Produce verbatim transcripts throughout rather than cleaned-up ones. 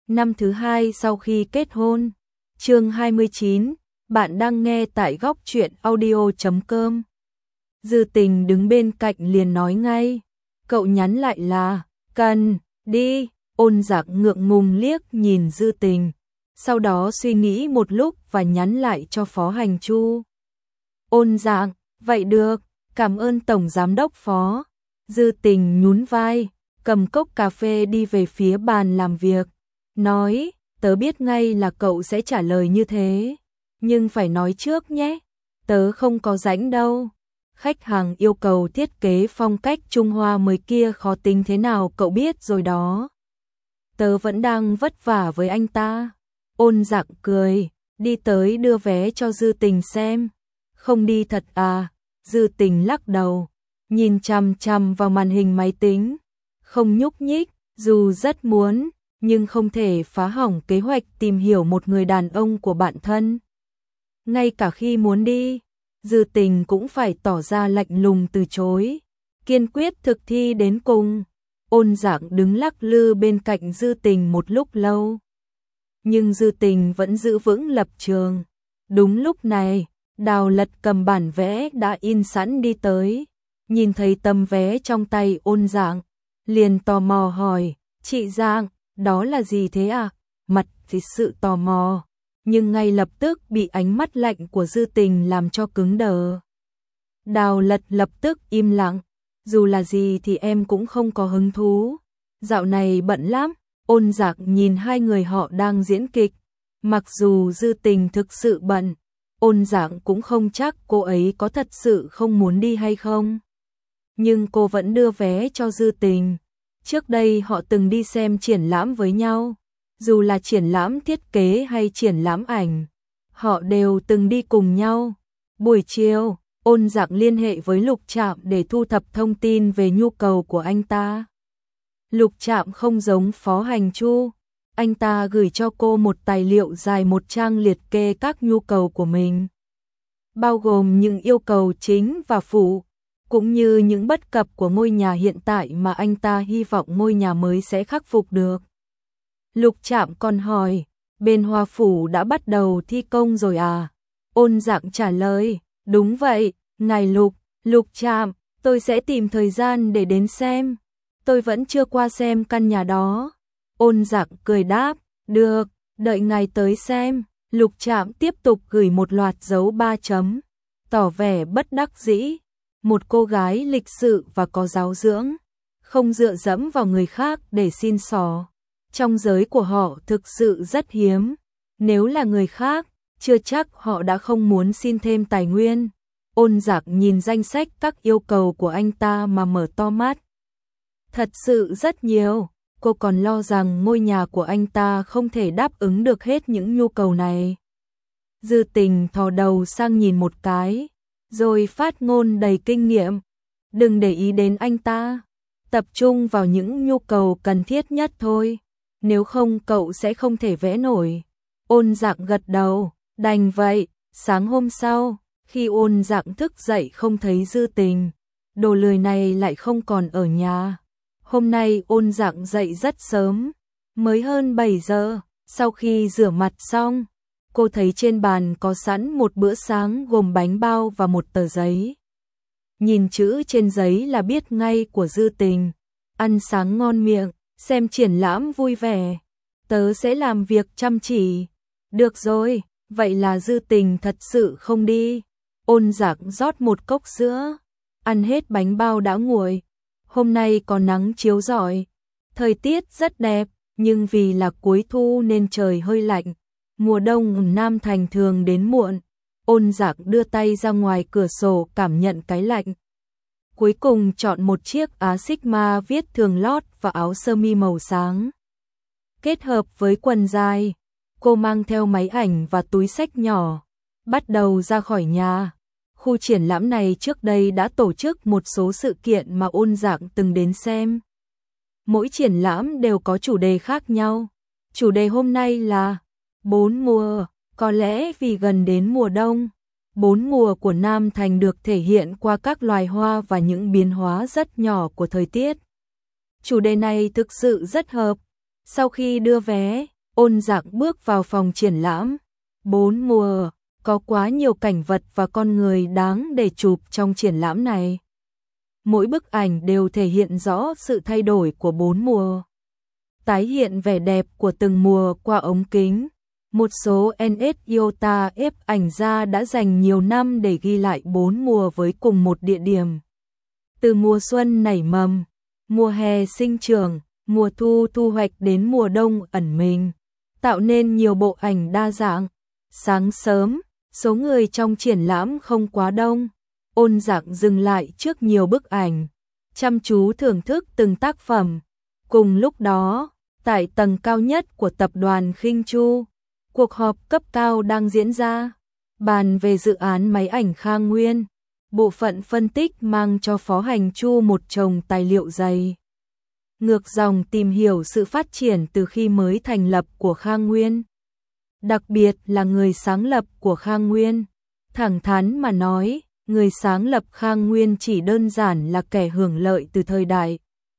năm thứ hai sau khi kết hôn. Chương hai mươi chín, bạn đang nghe tại góc truyện audio chấm com. Dư Tình đứng bên cạnh liền nói ngay, cậu nhắn lại là, cần, đi. Ôn Dạc ngượng ngùng liếc nhìn Dư Tình, sau đó suy nghĩ một lúc và nhắn lại cho Phó Hành Chu. Ôn Dạc, vậy được, cảm ơn Tổng Giám đốc Phó. Dư Tình nhún vai, cầm cốc cà phê đi về phía bàn làm việc, nói, tớ biết ngay là cậu sẽ trả lời như thế, nhưng phải nói trước nhé, tớ không có rảnh đâu. Khách hàng yêu cầu thiết kế phong cách Trung Hoa mới kia khó tính thế nào cậu biết rồi đó. Tớ vẫn đang vất vả với anh ta. Ôn Dạc cười, đi tới đưa vé cho Dư Tình xem. Không đi thật à? Dư Tình lắc đầu, nhìn chằm chằm vào màn hình máy tính, không nhúc nhích, dù rất muốn, nhưng không thể phá hỏng kế hoạch tìm hiểu một người đàn ông của bạn thân. Ngay cả khi muốn đi, Dư Tình cũng phải tỏ ra lạnh lùng từ chối, kiên quyết thực thi đến cùng. Ôn Dạc đứng lắc lư bên cạnh Dư Tình một lúc lâu, nhưng Dư Tình vẫn giữ vững lập trường. Đúng lúc này, Đào Lật cầm bản vẽ đã in sẵn đi tới, nhìn thấy tấm vé trong tay Ôn Dạc, liền tò mò hỏi, chị Giang, đó là gì thế à? Mặt thì sự tò mò, nhưng ngay lập tức bị ánh mắt lạnh của Dư Tình làm cho cứng đờ. Đào Lật lập tức im lặng, dù là gì thì em cũng không có hứng thú, dạo này bận lắm. Ôn Dạc nhìn hai người họ đang diễn kịch, mặc dù Dư Tình thực sự bận, Ôn Dạc cũng không chắc cô ấy có thật sự không muốn đi hay không. Nhưng cô vẫn đưa vé cho Dư Tình. Trước đây họ từng đi xem triển lãm với nhau, dù là triển lãm thiết kế hay triển lãm ảnh, họ đều từng đi cùng nhau. Buổi chiều, Ôn Dạc liên hệ với Lục Trạm để thu thập thông tin về nhu cầu của anh ta. Lục Trạm không giống Phó Hành Chu, anh ta gửi cho cô một tài liệu dài một trang liệt kê các nhu cầu của mình, bao gồm những yêu cầu chính và phụ, cũng như những bất cập của ngôi nhà hiện tại mà anh ta hy vọng ngôi nhà mới sẽ khắc phục được. Lục Trạm còn hỏi, bên Hoa Phủ đã bắt đầu thi công rồi à? Ôn Dạc trả lời, đúng vậy, ngài Lục. Lục Trạm, tôi sẽ tìm thời gian để đến xem. Tôi vẫn chưa qua xem căn nhà đó. Ôn Dạc cười đáp, được, đợi ngài tới xem. Lục Trạm tiếp tục gửi một loạt dấu ba chấm, tỏ vẻ bất đắc dĩ. Một cô gái lịch sự và có giáo dưỡng, không dựa dẫm vào người khác để xin xỏ, trong giới của họ thực sự rất hiếm. Nếu là người khác, chưa chắc họ đã không muốn xin thêm tài nguyên. Ôn Dạc nhìn danh sách các yêu cầu của anh ta mà mở to mắt. Thật sự rất nhiều, cô còn lo rằng ngôi nhà của anh ta không thể đáp ứng được hết những nhu cầu này. Dư Tình thò đầu sang nhìn một cái, rồi phát ngôn đầy kinh nghiệm, đừng để ý đến anh ta, tập trung vào những nhu cầu cần thiết nhất thôi, nếu không cậu sẽ không thể vẽ nổi. Ôn Dạc gật đầu, đành vậy. Sáng hôm sau, khi Ôn Dạc thức dậy không thấy Dư Tình, đồ lười này lại không còn ở nhà. Hôm nay Ôn Dạc dậy rất sớm, mới hơn bảy giờ, sau khi rửa mặt xong, cô thấy trên bàn có sẵn một bữa sáng gồm bánh bao và một tờ giấy. Nhìn chữ trên giấy là biết ngay của Dư Tình, ăn sáng ngon miệng, xem triển lãm vui vẻ, tớ sẽ làm việc chăm chỉ. Được rồi, vậy là Dư Tình thật sự không đi. Ôn Dạc rót một cốc sữa, ăn hết bánh bao đã nguội. Hôm nay có nắng chiếu rọi, thời tiết rất đẹp, nhưng vì là cuối thu nên trời hơi lạnh. Mùa đông ở Nam Thành thường đến muộn. Ôn Dạc đưa tay ra ngoài cửa sổ cảm nhận cái lạnh. Cuối cùng chọn một chiếc áo Sigma viết thường lót và áo sơ mi màu sáng, kết hợp với quần dài. Cô mang theo máy ảnh và túi xách nhỏ, bắt đầu ra khỏi nhà. Khu triển lãm này trước đây đã tổ chức một số sự kiện mà Ôn Dạc từng đến xem. Mỗi triển lãm đều có chủ đề khác nhau. Chủ đề hôm nay là bốn mùa, có lẽ vì gần đến mùa đông, bốn mùa của Nam Thành được thể hiện qua các loài hoa và những biến hóa rất nhỏ của thời tiết. Chủ đề này thực sự rất hợp. Sau khi đưa vé, Ôn Dạng bước vào phòng triển lãm. Bốn mùa, có quá nhiều cảnh vật và con người đáng để chụp trong triển lãm này. Mỗi bức ảnh đều thể hiện rõ sự thay đổi của bốn mùa. Tái hiện vẻ đẹp của từng mùa qua ống kính. Một số en ét Iota ép ảnh gia đã dành nhiều năm để ghi lại bốn mùa với cùng một địa điểm. Từ mùa xuân nảy mầm, mùa hè sinh trưởng, mùa thu thu hoạch đến mùa đông ẩn mình, tạo nên nhiều bộ ảnh đa dạng. Sáng sớm, số người trong triển lãm không quá đông. Ôn Dạng dừng lại trước nhiều bức ảnh, chăm chú thưởng thức từng tác phẩm. Cùng lúc đó, tại tầng cao nhất của tập đoàn Khinh Chu, cuộc họp cấp cao đang diễn ra, bàn về dự án máy ảnh Khang Nguyên. Bộ phận phân tích mang cho Phó Hành Chu một chồng tài liệu dày. Ngược dòng tìm hiểu sự phát triển từ khi mới thành lập của Khang Nguyên. Đặc biệt là người sáng lập của Khang Nguyên. Thẳng thắn mà nói, người sáng lập Khang Nguyên chỉ đơn giản là kẻ hưởng lợi từ thời đại.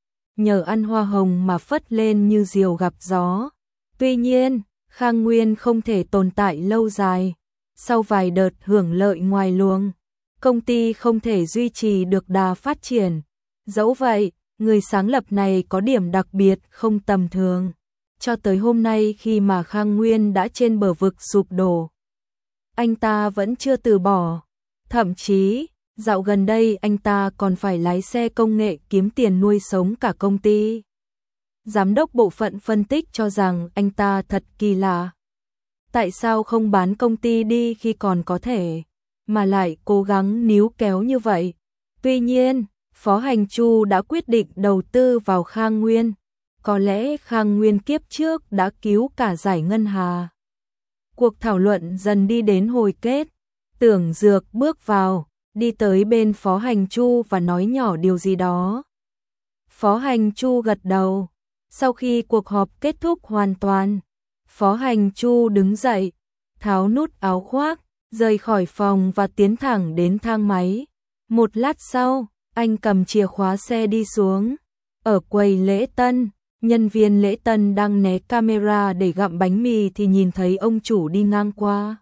Nhờ ăn hoa hồng mà phất lên như diều gặp gió. Tuy nhiên, Khang Nguyên không thể tồn tại lâu dài. Sau vài đợt hưởng lợi ngoài luồng, công ty không thể duy trì được đà phát triển. Dẫu vậy, người sáng lập này có điểm đặc biệt không tầm thường. Cho tới hôm nay khi mà Khang Nguyên đã trên bờ vực sụp đổ, anh ta vẫn chưa từ bỏ. Thậm chí, dạo gần đây anh ta còn phải lái xe công nghệ kiếm tiền nuôi sống cả công ty. Giám đốc bộ phận phân tích cho rằng anh ta thật kỳ lạ. Tại sao không bán công ty đi khi còn có thể, mà lại cố gắng níu kéo như vậy? Tuy nhiên, Phó Hành Chu đã quyết định đầu tư vào Khang Nguyên. Có lẽ Khang Nguyên kiếp trước đã cứu cả giải ngân hà. Cuộc thảo luận dần đi đến hồi kết. Tưởng Dược bước vào, đi tới bên Phó Hành Chu và nói nhỏ điều gì đó. Phó Hành Chu gật đầu. Sau khi cuộc họp kết thúc hoàn toàn, Phó Hành Chu đứng dậy, tháo nút áo khoác, rời khỏi phòng và tiến thẳng đến thang máy. Một lát sau, anh cầm chìa khóa xe đi xuống. Ở quầy lễ tân, nhân viên lễ tân đang né camera để gặm bánh mì thì nhìn thấy ông chủ đi ngang qua.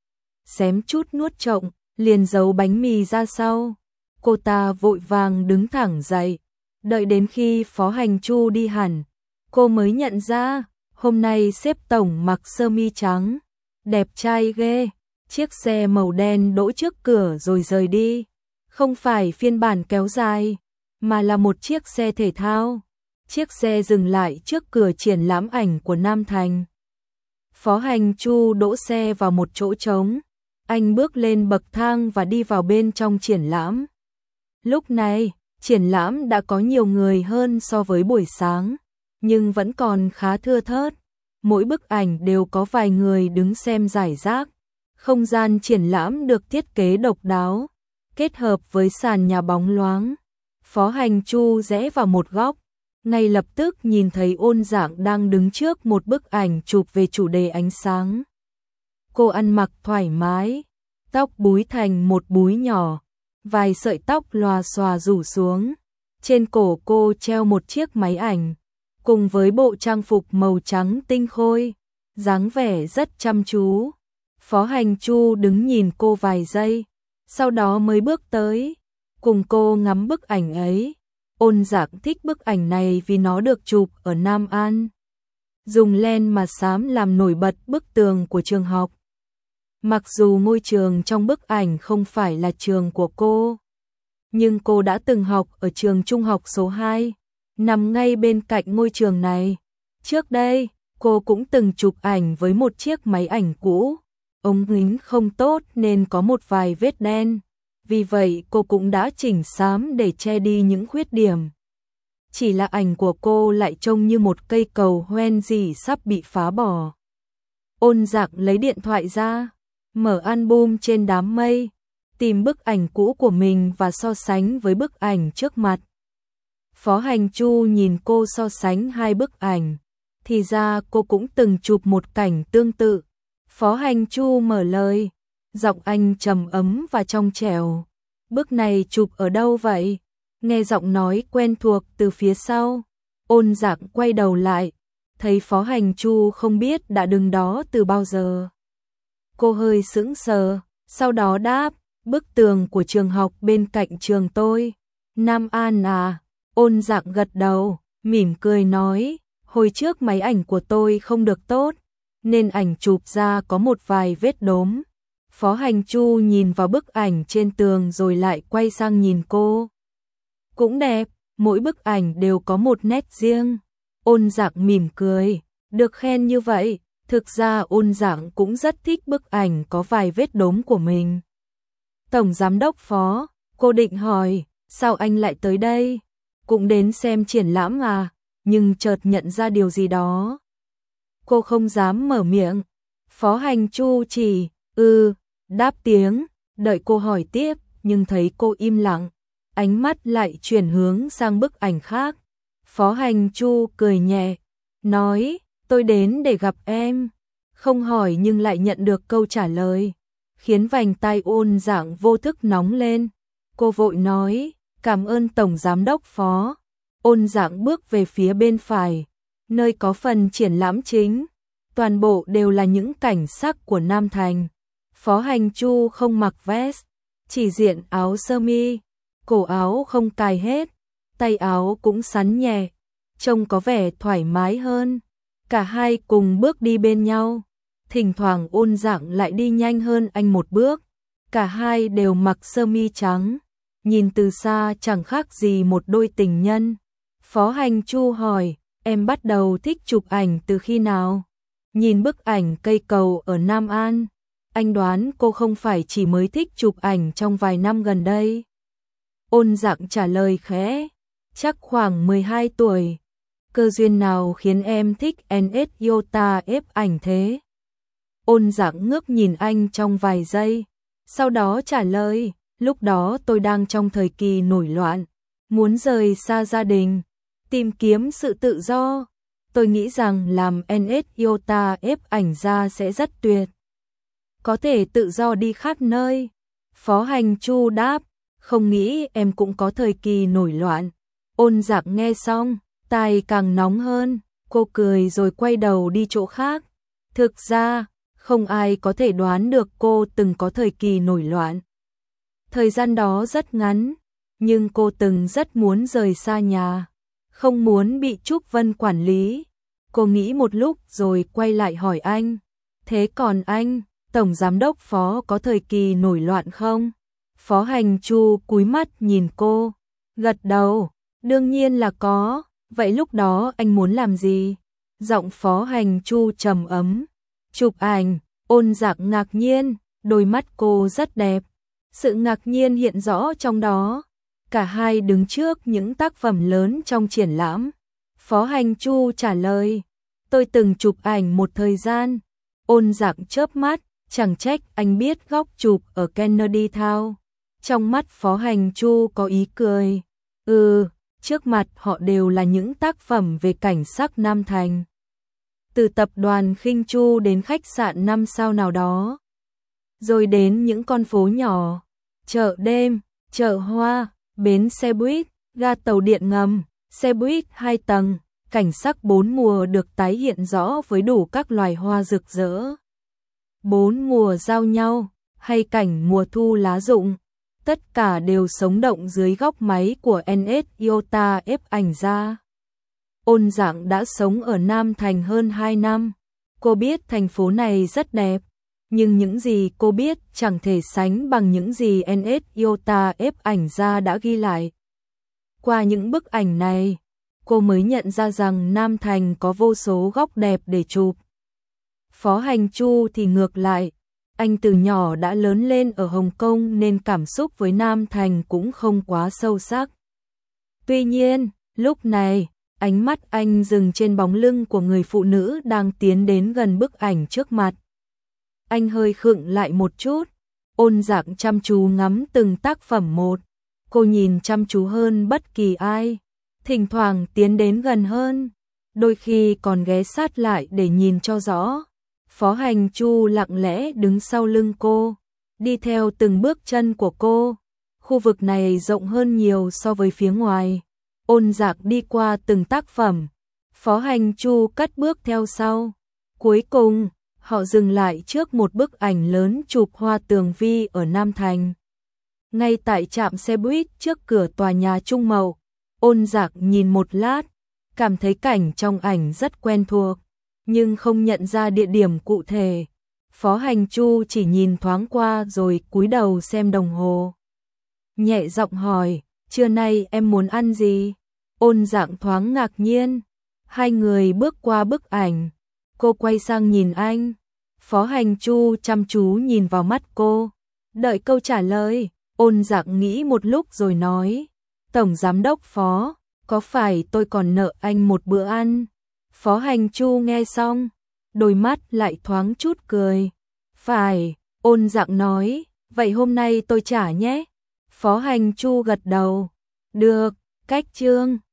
Xém chút nuốt trộm, liền giấu bánh mì ra sau. Cô ta vội vàng đứng thẳng dậy. Đợi đến khi Phó Hành Chu đi hẳn, cô mới nhận ra, hôm nay sếp tổng mặc sơ mi trắng. Đẹp trai ghê. Chiếc xe màu đen đỗ trước cửa rồi rời đi. Không phải phiên bản kéo dài, mà là một chiếc xe thể thao. Chiếc xe dừng lại trước cửa triển lãm ảnh của Nam Thành. Phó Hành Chu đỗ xe vào một chỗ trống. Anh bước lên bậc thang và đi vào bên trong triển lãm. Lúc này, triển lãm đã có nhiều người hơn so với buổi sáng, nhưng vẫn còn khá thưa thớt. Mỗi bức ảnh đều có vài người đứng xem rải rác. Không gian triển lãm được thiết kế độc đáo, kết hợp với sàn nhà bóng loáng. Phó Hành Chu rẽ vào một góc, ngay lập tức nhìn thấy Ôn Dạng đang đứng trước một bức ảnh chụp về chủ đề ánh sáng. Cô ăn mặc thoải mái, tóc búi thành một búi nhỏ, vài sợi tóc lòa xòa rủ xuống. Trên cổ cô treo một chiếc máy ảnh, cùng với bộ trang phục màu trắng tinh khôi, dáng vẻ rất chăm chú. Phó Hành Chu đứng nhìn cô vài giây, sau đó mới bước tới, cùng cô ngắm bức ảnh ấy. Ôn Dạng thích bức ảnh này vì nó được chụp ở Nam An, dùng len mà xám làm nổi bật bức tường của trường học. Mặc dù ngôi trường trong bức ảnh không phải là trường của cô, nhưng cô đã từng học ở trường trung học số hai, nằm ngay bên cạnh ngôi trường này. Trước đây, cô cũng từng chụp ảnh với một chiếc máy ảnh cũ, ống kính không tốt nên có một vài vết đen. Vì vậy cô cũng đã chỉnh xám để che đi những khuyết điểm. Chỉ là ảnh của cô lại trông như một cây cầu hoen gì sắp bị phá bỏ. Ôn Dạng lấy điện thoại ra, mở album trên đám mây, tìm bức ảnh cũ của mình và so sánh với bức ảnh trước mặt. Phó Hành Chu nhìn cô so sánh hai bức ảnh, thì ra cô cũng từng chụp một cảnh tương tự. Phó Hành Chu mở lời, giọng anh trầm ấm và trong trẻo. Bức này chụp ở đâu vậy? Nghe giọng nói quen thuộc từ phía sau. Ôn Dạng quay đầu lại, thấy Phó Hành Chu không biết đã đứng đó từ bao giờ. Cô hơi sững sờ, sau đó đáp, bức tường của trường học bên cạnh trường tôi. Nam An à? Ôn Dạng gật đầu, mỉm cười nói, hồi trước máy ảnh của tôi không được tốt, nên ảnh chụp ra có một vài vết đốm. Phó Hành Chu nhìn vào bức ảnh trên tường rồi lại quay sang nhìn cô. Cũng đẹp, mỗi bức ảnh đều có một nét riêng. Ôn Dạng mỉm cười, được khen như vậy, thực ra Ôn Dạng cũng rất thích bức ảnh có vài vết đốm của mình. Tổng giám đốc Phó, cô định hỏi, sao anh lại tới đây? Cũng đến xem triển lãm à, nhưng chợt nhận ra điều gì đó. Cô không dám mở miệng. Phó Hành Chu chỉ, ừ, đáp tiếng, đợi cô hỏi tiếp, nhưng thấy cô im lặng, ánh mắt lại chuyển hướng sang bức ảnh khác. Phó Hành Chu cười nhẹ, nói, tôi đến để gặp em. Không hỏi nhưng lại nhận được câu trả lời, khiến vành tai Ôn Dạng vô thức nóng lên. Cô vội nói, cảm ơn Tổng Giám đốc Phó. Ôn Dạng bước về phía bên phải, nơi có phần triển lãm chính. Toàn bộ đều là những cảnh sắc của Nam Thành. Phó Hành Chu không mặc vest, chỉ diện áo sơ mi, cổ áo không cài hết, tay áo cũng sắn nhẹ, trông có vẻ thoải mái hơn. Cả hai cùng bước đi bên nhau, thỉnh thoảng Ôn Dạng lại đi nhanh hơn anh một bước. Cả hai đều mặc sơ mi trắng, nhìn từ xa chẳng khác gì một đôi tình nhân. Phó Hành Chu hỏi, em bắt đầu thích chụp ảnh từ khi nào? Nhìn bức ảnh cây cầu ở Nam An, anh đoán cô không phải chỉ mới thích chụp ảnh trong vài năm gần đây. Ôn Dạng trả lời khẽ, chắc khoảng mười hai tuổi. Cơ duyên nào khiến em thích en ét Iota ép ảnh thế? Ôn Dạng ngước nhìn anh trong vài giây, sau đó trả lời, lúc đó tôi đang trong thời kỳ nổi loạn, muốn rời xa gia đình, tìm kiếm sự tự do. Tôi nghĩ rằng làm en ét Iota ép ảnh ra sẽ rất tuyệt. Có thể tự do đi khắp nơi. Phó Hành Chu đáp, không nghĩ em cũng có thời kỳ nổi loạn. Ôn Dạng nghe xong, tai càng nóng hơn, cô cười rồi quay đầu đi chỗ khác. Thực ra, không ai có thể đoán được cô từng có thời kỳ nổi loạn. Thời gian đó rất ngắn, nhưng cô từng rất muốn rời xa nhà, không muốn bị Trúc Vân quản lý. Cô nghĩ một lúc rồi quay lại hỏi anh, thế còn anh, Tổng Giám đốc Phó có thời kỳ nổi loạn không? Phó Hành Chu cúi mắt nhìn cô, gật đầu, đương nhiên là có, vậy lúc đó anh muốn làm gì? Giọng Phó Hành Chu trầm ấm, chụp ảnh. Ôn Dạng ngạc nhiên, đôi mắt cô rất đẹp, sự ngạc nhiên hiện rõ trong đó. Cả hai đứng trước những tác phẩm lớn trong triển lãm. Phó Hành Chu trả lời, tôi từng chụp ảnh một thời gian. Ôn Dạng chớp mắt, chẳng trách anh biết góc chụp ở Kennedy Town. Trong mắt Phó Hành Chu có ý cười, ừ, trước mặt họ đều là những tác phẩm về cảnh sắc Nam Thành. Từ tập đoàn Khinh Chu đến khách sạn năm sao nào đó, rồi đến những con phố nhỏ, chợ đêm, chợ hoa, bến xe buýt, ga tàu điện ngầm, xe buýt hai tầng, cảnh sắc bốn mùa được tái hiện rõ với đủ các loài hoa rực rỡ. Bốn mùa giao nhau, hay cảnh mùa thu lá rụng, tất cả đều sống động dưới góc máy của en ét Iota ép ảnh ra. Ôn Dạng đã sống ở Nam Thành hơn hai năm. Cô biết thành phố này rất đẹp, nhưng những gì cô biết chẳng thể sánh bằng những gì en ét Iota ép ảnh ra đã ghi lại. Qua những bức ảnh này, cô mới nhận ra rằng Nam Thành có vô số góc đẹp để chụp. Phó Hành Chu thì ngược lại, anh từ nhỏ đã lớn lên ở Hồng Kông nên cảm xúc với Nam Thành cũng không quá sâu sắc. Tuy nhiên, lúc này, ánh mắt anh dừng trên bóng lưng của người phụ nữ đang tiến đến gần bức ảnh trước mặt. Anh hơi khựng lại một chút, Ôn Dạng chăm chú ngắm từng tác phẩm một. Cô nhìn chăm chú hơn bất kỳ ai, thỉnh thoảng tiến đến gần hơn, đôi khi còn ghé sát lại để nhìn cho rõ. Phó Hành Chu lặng lẽ đứng sau lưng cô, đi theo từng bước chân của cô. Khu vực này rộng hơn nhiều so với phía ngoài. Ôn Dạng đi qua từng tác phẩm. Phó Hành Chu cất bước theo sau. Cuối cùng, họ dừng lại trước một bức ảnh lớn chụp hoa tường vi ở Nam Thành. Ngay tại trạm xe buýt trước cửa tòa nhà Trung Mậu, Ôn Dạc nhìn một lát, cảm thấy cảnh trong ảnh rất quen thuộc, nhưng không nhận ra địa điểm cụ thể. Phó Hành Chu chỉ nhìn thoáng qua rồi cúi đầu xem đồng hồ. Nhẹ giọng hỏi, trưa nay em muốn ăn gì? Ôn Dạc thoáng ngạc nhiên. Hai người bước qua bức ảnh. Cô quay sang nhìn anh. Phó Hành Chu chăm chú nhìn vào mắt cô. Đợi câu trả lời, Ôn Dạc nghĩ một lúc rồi nói. Tổng Giám đốc Phó, có phải tôi còn nợ anh một bữa ăn? Phó Hành Chu nghe xong, đôi mắt lại thoáng chút cười. Phải, Ôn Dạc nói, vậy hôm nay tôi trả nhé. Phó Hành Chu gật đầu. Được, cách chương.